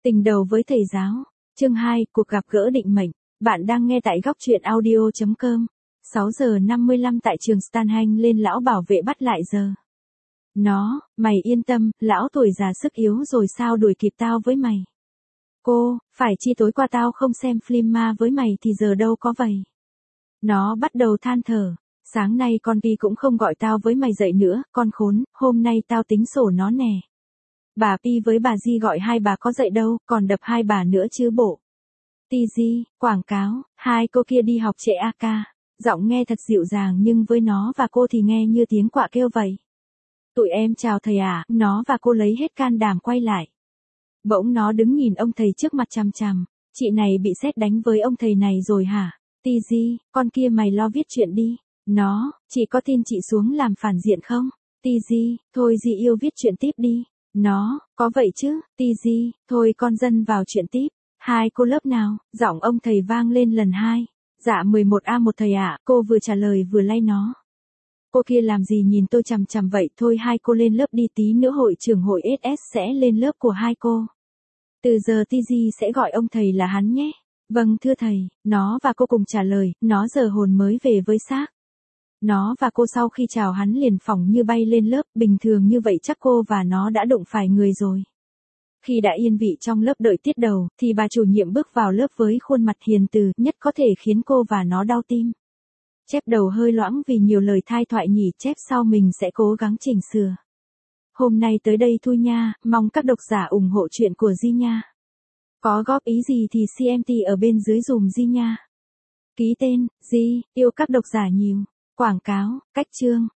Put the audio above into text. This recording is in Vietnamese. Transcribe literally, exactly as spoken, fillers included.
Tình đầu với thầy giáo. Chương hai, cuộc gặp gỡ định mệnh. Bạn đang nghe tại góc truyện audio chấm com. sáu giờ năm mươi lăm tại trường Stanhanh lên lão bảo vệ bắt lại giờ. Nó, mày yên tâm, lão tuổi già sức yếu rồi sao đuổi kịp tao với mày. Cô, phải chi tối qua tao không xem phim ma với mày thì giờ đâu có vậy. Nó bắt đầu than thở. Sáng nay con Pi cũng không gọi tao với mày dậy nữa, con khốn, hôm nay tao tính sổ nó nè. Bà Pi với bà Di gọi hai bà có dậy đâu, còn đập hai bà nữa chứ bộ. Ti Di, quảng cáo, hai cô kia đi học trễ a ca. Giọng nghe thật dịu dàng nhưng với nó và cô thì nghe như tiếng quạ kêu vậy. Tụi em chào thầy à, nó và cô lấy hết can đảm quay lại. Bỗng nó đứng nhìn ông thầy trước mặt chằm chằm. Chị này bị sét đánh với ông thầy này rồi hả? Ti Di, con kia mày lo viết chuyện đi. Nó, chị có tin chị xuống làm phản diện không? Ti Di, thôi Di yêu viết chuyện tiếp đi. Nó, có vậy chứ, Ti Di, thôi con dân vào chuyện tiếp. Hai cô lớp nào? Giọng ông thầy vang lên lần hai. Dạ mười một A một thầy ạ, cô vừa trả lời vừa lay nó. Cô kia làm gì nhìn tôi chằm chằm vậy, thôi hai cô lên lớp đi, tí nữa hội trưởng hội ét ét sẽ lên lớp của hai cô. Từ giờ Ti Di sẽ gọi ông thầy là hắn nhé. Vâng thưa thầy, nó và cô cùng trả lời, nó giờ hồn mới về với xác. Nó và cô sau khi chào hắn liền phỏng như bay lên lớp, bình thường như vậy chắc cô và nó đã đụng phải người rồi. Khi đã yên vị trong lớp đợi tiết đầu, thì bà chủ nhiệm bước vào lớp với khuôn mặt hiền từ nhất có thể khiến cô và nó đau tim. Chép đầu hơi loãng vì nhiều lời thai thoại nhỉ, chép sau mình sẽ cố gắng chỉnh sửa. Hôm nay tới đây thôi nha, mong các độc giả ủng hộ chuyện của Di nha. Có góp ý gì thì xê em tê ở bên dưới dùm Di nha. Ký tên, Di, yêu các độc giả nhiều. Quảng cáo, cách chương.